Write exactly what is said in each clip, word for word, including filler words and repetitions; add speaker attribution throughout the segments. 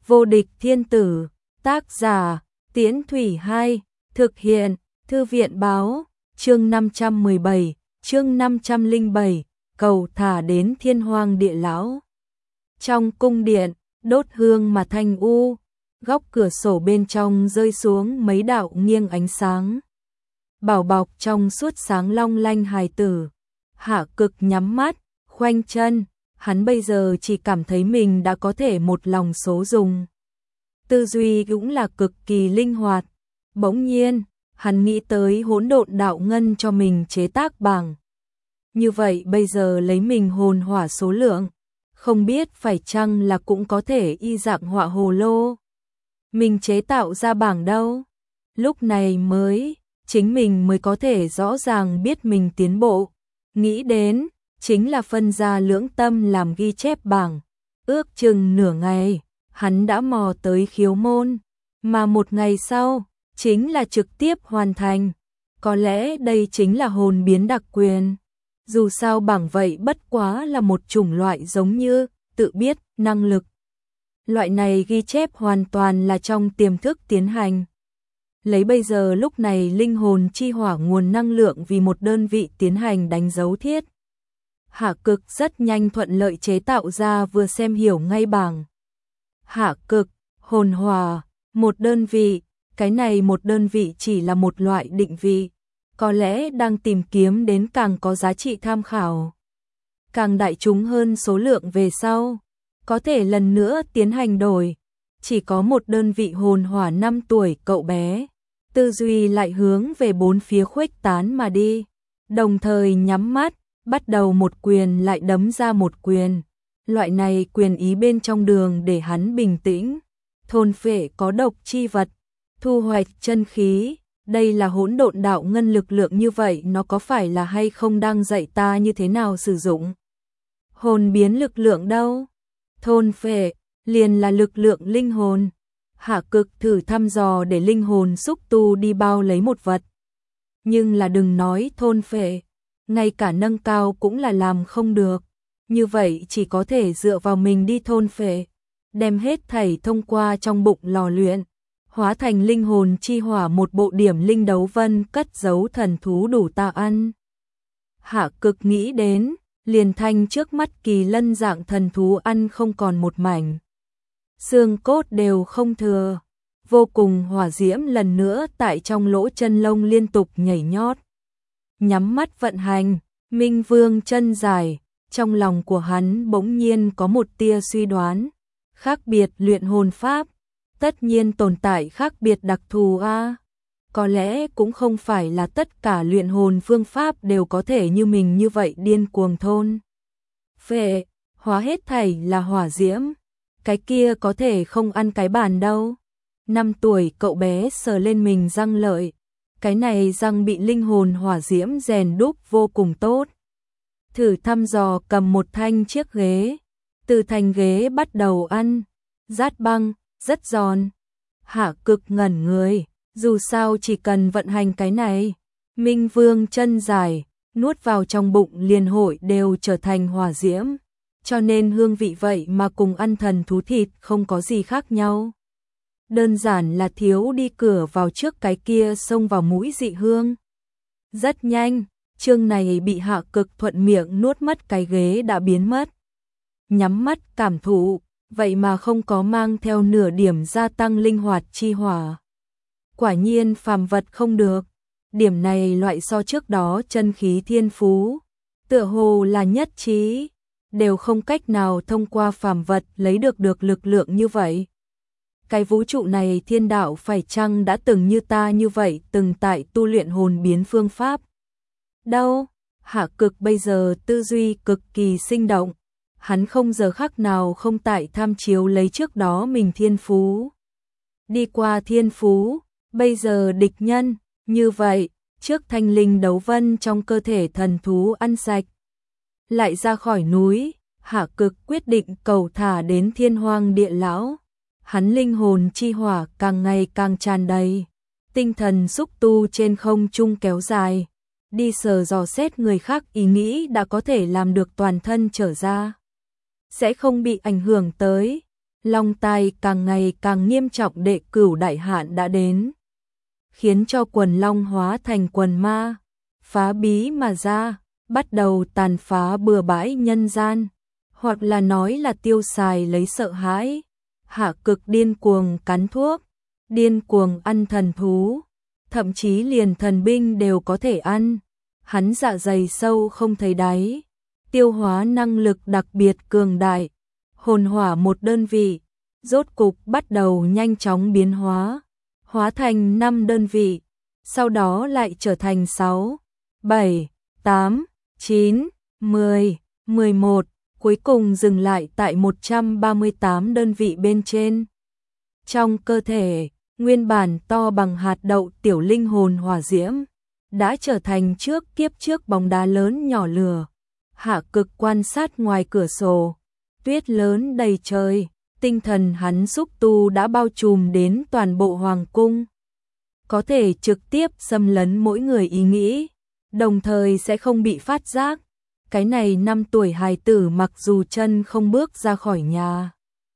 Speaker 1: Vô địch thiên tử, tác giả, Tiễn Thủy hai, thực hiện, Thư viện báo, chương năm trăm mười bảy, chương năm trăm lẻ bảy, cầu thả đến thiên hoang địa lão. Trong cung điện, đốt hương mà thanh u, góc cửa sổ bên trong rơi xuống mấy đạo nghiêng ánh sáng. Bảo bọc trong suốt sáng long lanh hài tử, Hạ Cực nhắm mắt, khoanh chân, hắn bây giờ chỉ cảm thấy mình đã có thể một lòng số dùng. Tư duy cũng là cực kỳ linh hoạt. Bỗng nhiên, hắn nghĩ tới hỗn độn đạo ngân cho mình chế tác bảng. Như vậy bây giờ lấy mình hồn hỏa số lượng, không biết phải chăng là cũng có thể y dạng họa hồ lô. Mình chế tạo ra bảng đâu? Lúc này mới, chính mình mới có thể rõ ràng biết mình tiến bộ. Nghĩ đến, chính là phân ra lưỡng tâm làm ghi chép bảng. Ước chừng nửa ngày, hắn đã mò tới khiếu môn, mà một ngày sau, chính là trực tiếp hoàn thành. Có lẽ đây chính là hồn biến đặc quyền. Dù sao bảng vậy bất quá là một chủng loại giống như tự biết, năng lực. Loại này ghi chép hoàn toàn là trong tiềm thức tiến hành. Lấy bây giờ lúc này linh hồn chi hỏa nguồn năng lượng vì một đơn vị tiến hành đánh dấu thiết. Hạ Cực rất nhanh thuận lợi chế tạo ra vừa xem hiểu ngay bảng. Hạ Cực, hồn hỏa, một đơn vị, cái này một đơn vị chỉ là một loại định vị, có lẽ đang tìm kiếm đến càng có giá trị tham khảo. Càng đại chúng hơn số lượng về sau, có thể lần nữa tiến hành đổi, chỉ có một đơn vị hồn hỏa năm tuổi cậu bé, tư duy lại hướng về bốn phía khuếch tán mà đi, đồng thời nhắm mắt, bắt đầu một quyền lại đấm ra một quyền. Loại này quyền ý bên trong đường để hắn bình tĩnh. Thôn phệ có độc chi vật, thu hoạch chân khí, đây là hỗn độn đạo ngân lực lượng như vậy, nó có phải là hay không đang dạy ta như thế nào sử dụng? Hồn biến lực lượng đâu? Thôn phệ liền là lực lượng linh hồn. Hạ Cực thử thăm dò để linh hồn xúc tu đi bao lấy một vật. Nhưng là đừng nói thôn phệ, ngay cả nâng cao cũng là làm không được. Như vậy chỉ có thể dựa vào mình đi thôn phệ, đem hết thảy thông qua trong bụng lò luyện, hóa thành linh hồn chi hỏa một bộ điểm linh đấu vân cất giấu thần thú đủ ta ăn. Hạ Cực nghĩ đến, liền thanh trước mắt kỳ lân dạng thần thú ăn không còn một mảnh. Xương cốt đều không thừa, vô cùng hỏa diễm lần nữa tại trong lỗ chân lông liên tục nhảy nhót. Nhắm mắt vận hành, Minh Vương chân dài. Trong lòng của hắn bỗng nhiên có một tia suy đoán, khác biệt luyện hồn pháp, tất nhiên tồn tại khác biệt đặc thù a. Có lẽ cũng không phải là tất cả luyện hồn phương pháp đều có thể như mình như vậy điên cuồng thôn phệ, hóa hết thảy là hỏa diễm, cái kia có thể không ăn cái bàn đâu. Năm tuổi cậu bé sờ lên mình răng lợi, cái này răng bị linh hồn hỏa diễm rèn đúc vô cùng tốt. Thử thăm dò cầm một thanh chiếc ghế, từ thành ghế bắt đầu ăn, rát băng, rất giòn. Hạ Cực ngẩn người, dù sao chỉ cần vận hành cái này, Minh Vương chân dài, nuốt vào trong bụng liền hội đều trở thành hỏa diễm, cho nên hương vị vậy mà cùng ăn thần thú thịt không có gì khác nhau. Đơn giản là thiếu đi cửa vào trước cái kia xông vào mũi dị hương. Rất nhanh. Chương này bị Hạ Cực thuận miệng nuốt mất cái ghế đã biến mất. Nhắm mắt cảm thụ, vậy mà không có mang theo nửa điểm gia tăng linh hoạt chi hỏa. Quả nhiên phàm vật không được. Điểm này loại so trước đó chân khí thiên phú, tựa hồ là nhất trí, đều không cách nào thông qua phàm vật lấy được được lực lượng như vậy. Cái vũ trụ này thiên đạo phải chăng đã từng như ta như vậy từng tại tu luyện hồn biến phương pháp? Đâu, Hạ Cực bây giờ tư duy cực kỳ sinh động, hắn không giờ khắc nào không tại tham chiếu lấy trước đó mình thiên phú. Đi qua thiên phú, bây giờ địch nhân, như vậy, trước thanh linh đấu vân trong cơ thể thần thú ăn sạch. Lại ra khỏi núi, Hạ Cực quyết định cầu thả đến thiên hoang địa lão. Hắn linh hồn chi hỏa càng ngày càng tràn đầy, tinh thần xúc tu trên không trung kéo dài. Đi sờ dò xét người khác ý nghĩ đã có thể làm được toàn thân trở ra. Sẽ không bị ảnh hưởng tới. Long tai càng ngày càng nghiêm trọng, đệ cửu đại hạn đã đến, khiến cho quần long hóa thành quần ma, phá bí mà ra, bắt đầu tàn phá bừa bãi nhân gian, hoặc là nói là tiêu xài lấy sợ hãi. Hạ Cực điên cuồng cắn thuốc, điên cuồng ăn thần thú, thậm chí liền thần binh đều có thể ăn. Hắn dạ dày sâu không thấy đáy, tiêu hóa năng lực đặc biệt cường đại, hồn hỏa một đơn vị, rốt cục bắt đầu nhanh chóng biến hóa, hóa thành năm đơn vị, sau đó lại trở thành sáu, bảy, tám, chín, mười, mười một, cuối cùng dừng lại tại một trăm ba mươi tám đơn vị bên trên. Trong cơ thể, nguyên bản to bằng hạt đậu tiểu linh hồn hỏa diễm đã trở thành trước kiếp trước bóng đá lớn nhỏ lửa. Hạ Cực quan sát ngoài cửa sổ, tuyết lớn đầy trời, tinh thần hắn xúc tu đã bao trùm đến toàn bộ hoàng cung, có thể trực tiếp xâm lấn mỗi người ý nghĩ, đồng thời sẽ không bị phát giác. Cái này năm tuổi hài tử mặc dù chân không bước ra khỏi nhà,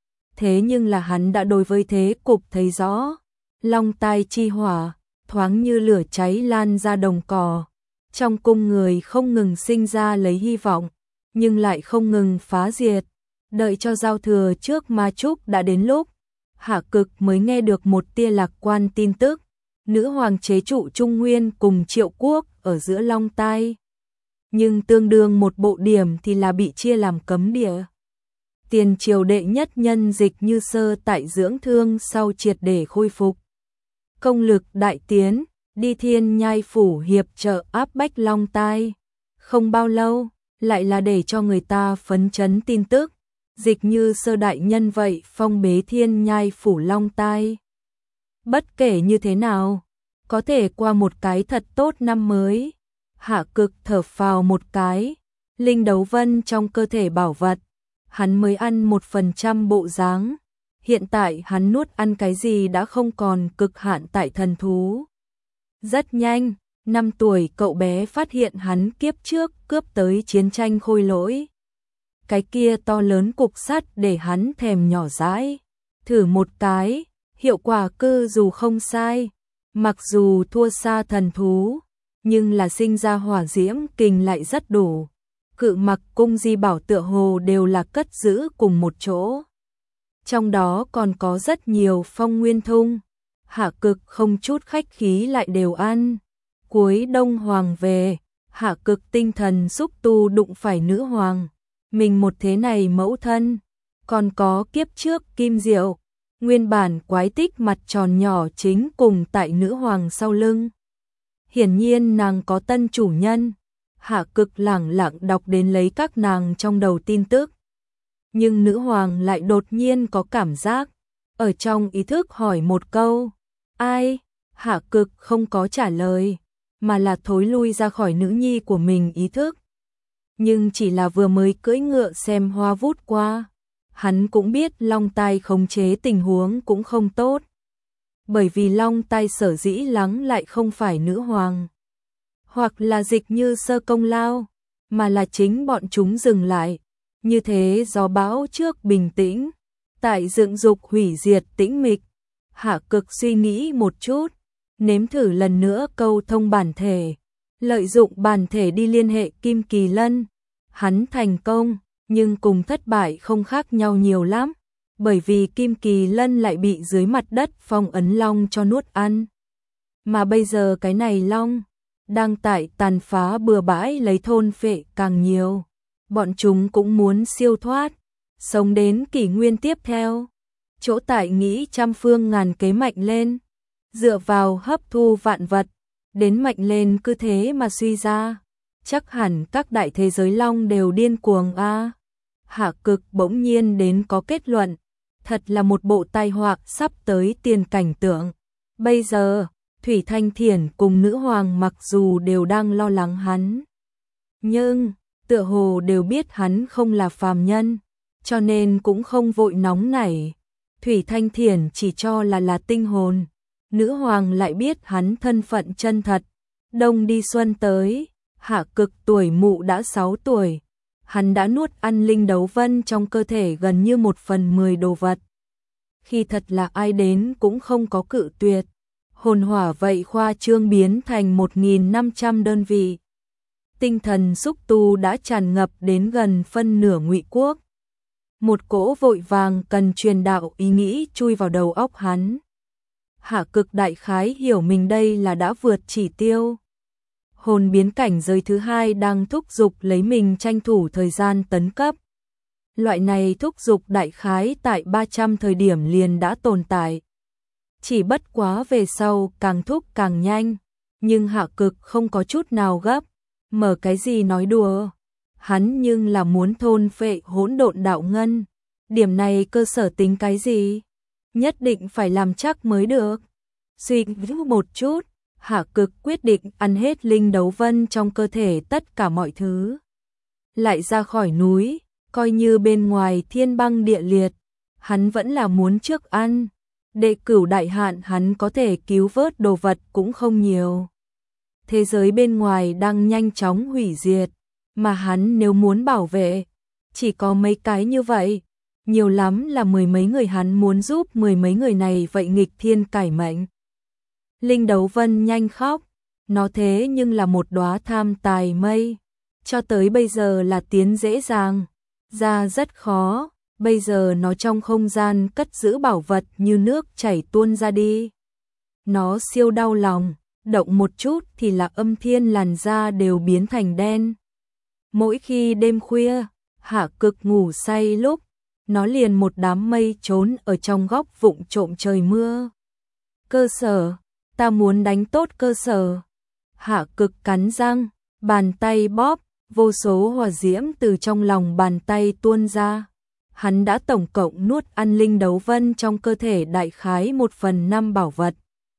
Speaker 1: thế nhưng là hắn đã đối với thế cục thấy rõ. Long tai chi hỏa thoáng như lửa cháy lan ra đồng cỏ, trong cung người không ngừng sinh ra lấy hy vọng, nhưng lại không ngừng phá diệt. Đợi cho giao thừa trước ma chúc đã đến lúc, Hạ Cực mới nghe được một tia lạc quan tin tức, nữ hoàng chế trụ Trung Nguyên cùng Triệu Quốc ở giữa Long tai, nhưng tương đương một bộ điểm thì là bị chia làm cấm địa. Tiền triều đệ nhất nhân Dịch Như Sơ tại dưỡng thương sau triệt để khôi phục, công lực đại tiến, đi Thiên Nhai phủ hiệp trợ áp bách Long tai. Không bao lâu, lại là để cho người ta phấn chấn tin tức, Dịch Như Sơ đại nhân vậy phong bế Thiên Nhai phủ Long tai. Bất kể như thế nào, có thể qua một cái thật tốt năm mới. Hạ Cực thở phào một cái, linh đấu vân trong cơ thể bảo vật, hắn mới ăn một phần trăm bộ dáng. Hiện tại hắn nuốt ăn cái gì đã không còn cực hạn tại thần thú. Rất nhanh, năm tuổi cậu bé phát hiện hắn kiếp trước cướp tới chiến tranh khôi lỗi. Cái kia to lớn cục sắt để hắn thèm nhỏ dãi. Thử một cái, hiệu quả cơ dù không sai, mặc dù thua xa thần thú, nhưng là sinh ra hỏa diễm kình lại rất đủ. Cự Mặc cung di bảo tựa hồ đều là cất giữ cùng một chỗ. Trong đó còn có rất nhiều phong nguyên thung. Hạ Cực không chút khách khí lại đều ăn. Cuối đông hoàng về, Hạ Cực tinh thần xúc tu đụng phải nữ hoàng. Mình một thế này mẫu thân. Còn có kiếp trước Kim Diệu, nguyên bản quái tích mặt tròn nhỏ chính cùng tại nữ hoàng sau lưng. Hiển nhiên nàng có tân chủ nhân. Hạ Cực lẳng lặng đọc đến lấy các nàng trong đầu tin tức. Nhưng nữ hoàng lại đột nhiên có cảm giác, ở trong ý thức hỏi một câu, ai? Hạ Cực không có trả lời, mà là thối lui ra khỏi nữ nhi của mình ý thức. Nhưng chỉ là vừa mới cưỡi ngựa xem hoa vút qua, hắn cũng biết Long tai khống chế tình huống cũng không tốt. Bởi vì Long tai sở dĩ lắng lại không phải nữ hoàng, hoặc là Dịch Như Sơ công lao, mà là chính bọn chúng dừng lại. Như thế gió bão trước bình tĩnh, tại dựng dục hủy diệt tĩnh mịch. Hạ Cực suy nghĩ một chút, nếm thử lần nữa câu thông bản thể, lợi dụng bản thể đi liên hệ Kim Kỳ Lân. Hắn thành công, nhưng cùng thất bại không khác nhau nhiều lắm, bởi vì Kim Kỳ Lân lại bị dưới mặt đất phong ấn long cho nuốt ăn. Mà bây giờ cái này long đang tại tàn phá bừa bãi lấy thôn phệ càng nhiều. Bọn chúng cũng muốn siêu thoát, sống đến kỷ nguyên tiếp theo. Chỗ tại nghĩ trăm phương ngàn kế mạnh lên, dựa vào hấp thu vạn vật, đến mạnh lên cứ thế mà suy ra. Chắc hẳn các đại thế giới long đều điên cuồng a. À. Hạ Cực bỗng nhiên đến có kết luận, thật là một bộ tai họa sắp tới tiền cảnh tượng. Bây giờ, Thủy Thanh Thiển cùng nữ hoàng mặc dù đều đang lo lắng hắn, nhưng tựa hồ đều biết hắn không là phàm nhân, cho nên cũng không vội nóng nảy. Thủy Thanh Thiển chỉ cho là là tinh hồn, nữ hoàng lại biết hắn thân phận chân thật. Đông đi xuân tới, Hạ Cực tuổi mụ đã sáu tuổi, hắn đã nuốt ăn linh đấu vân trong cơ thể gần như một phần mười đồ vật. khi thật là ai đến cũng không có cự tuyệt. Hồn hỏa vậy khoa trương biến thành một nghìn năm trăm đơn vị. Tinh thần xúc tu đã tràn ngập đến gần phân nửa Ngụy Quốc. Một cỗ vội vàng cần truyền đạo ý nghĩ chui vào đầu óc hắn. Hạ Cực đại khái hiểu mình đây là đã vượt chỉ tiêu. Hồn biến cảnh giới thứ hai đang thúc giục lấy mình tranh thủ thời gian tấn cấp. Loại này thúc giục đại khái tại ba trăm thời điểm liền đã tồn tại. Chỉ bất quá về sau càng thúc càng nhanh, nhưng Hạ Cực không có chút nào gấp, mở cái gì nói đùa. Hắn nhưng là muốn thôn phệ hỗn độn đạo ngân, điểm này cơ sở tính cái gì? Nhất định phải làm chắc mới được. Suy nghĩ một chút, Hạ Cực quyết định ăn hết linh đấu vân trong cơ thể tất cả mọi thứ. Lại ra khỏi núi, coi như bên ngoài thiên băng địa liệt, hắn vẫn là muốn trước ăn. Đệ cửu đại hạn hắn có thể cứu vớt đồ vật cũng không nhiều. Thế giới bên ngoài đang nhanh chóng hủy diệt, mà hắn nếu muốn bảo vệ, chỉ có mấy cái như vậy. Nhiều lắm là mười mấy người hắn muốn giúp mười mấy người này vậy nghịch thiên cải mệnh. Linh đấu vân nhanh khóc, nó thế nhưng là một đóa tham tài mây. Cho tới bây giờ là tiến dễ dàng, ra rất khó. Bây giờ nó trong không gian cất giữ bảo vật như nước chảy tuôn ra đi. Nó siêu đau lòng, động một chút thì là âm thiên làn da đều biến thành đen. Mỗi khi đêm khuya, Hạ Cực ngủ say lúc, nó liền một đám mây trốn ở trong góc vụng trộm trời mưa. Cơ sở, ta muốn đánh tốt cơ sở. Hạ Cực cắn răng, bàn tay bóp, vô số hỏa diễm từ trong lòng bàn tay tuôn ra. Hắn đã tổng cộng nuốt ăn linh đấu vân trong cơ thể đại khái một phần năm bảo vật.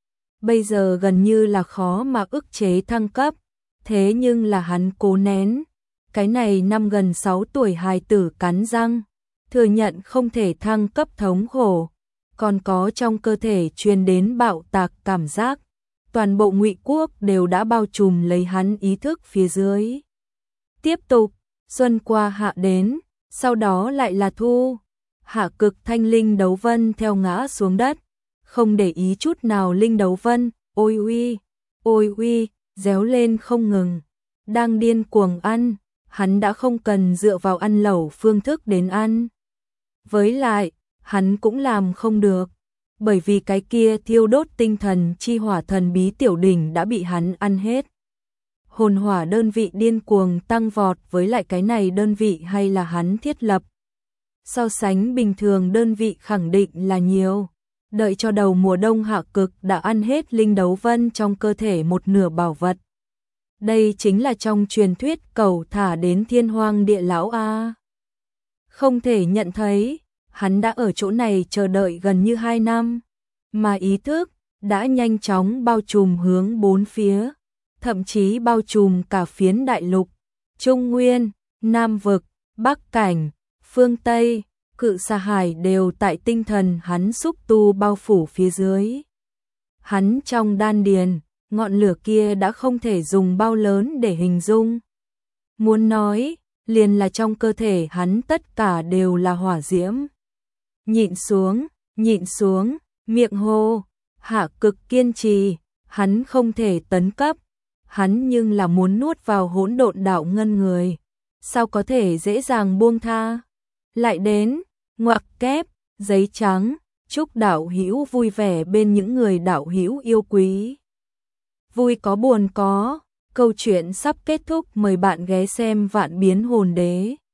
Speaker 1: Bây giờ gần như là khó mà ức chế thăng cấp, thế nhưng là hắn cố nén. Cái này năm gần sáu tuổi hài tử cắn răng, thừa nhận không thể thăng cấp thống khổ, còn có trong cơ thể truyền đến bạo tạc cảm giác. Toàn bộ Ngụy Quốc đều đã bao trùm lấy hắn ý thức phía dưới. Tiếp tục, xuân qua hạ đến, sau đó lại là thu. Hạ Cực thanh linh đấu vân theo ngã xuống đất, không để ý chút nào linh đấu vân, ôi uy, ôi uy, réo lên không ngừng. Đang điên cuồng ăn, hắn đã không cần dựa vào ăn lẩu phương thức đến ăn. Với lại, hắn cũng làm không được, bởi vì cái kia thiêu đốt tinh thần chi hỏa thần bí tiểu đỉnh đã bị hắn ăn hết. Hồn hỏa đơn vị điên cuồng tăng vọt với lại cái này đơn vị hay là hắn thiết lập. So sánh bình thường đơn vị khẳng định là nhiều. Đợi cho đầu mùa đông Hạ Cực đã ăn hết linh đấu vân trong cơ thể một nửa bảo vật. Đây chính là trong truyền thuyết cầu thả đến thiên hoang địa lão A. Không thể nhận thấy, hắn đã ở chỗ này chờ đợi gần như hai năm, mà ý thức đã nhanh chóng bao trùm hướng bốn phía, thậm chí bao trùm cả phiến đại lục, Trung Nguyên, Nam Vực, Bắc Cảnh, Phương Tây, Cự Sa Hải đều tại tinh thần hắn xúc tu bao phủ phía dưới. Hắn trong đan điền, ngọn lửa kia đã không thể dùng bao lớn để hình dung. Muốn nói, liền là trong cơ thể hắn tất cả đều là hỏa diễm. Nhịn xuống, nhịn xuống, miệng hô, Hạ Cực kiên trì, hắn không thể tấn cấp, hắn nhưng là muốn nuốt vào hỗn độn đạo ngân người, sao có thể dễ dàng buông tha. Lại đến, ngoặc kép, giấy trắng, chúc đạo hữu vui vẻ bên những người đạo hữu yêu quý. Vui có buồn có, câu chuyện sắp kết thúc, mời bạn ghé xem Vạn Biến Hồn Đế.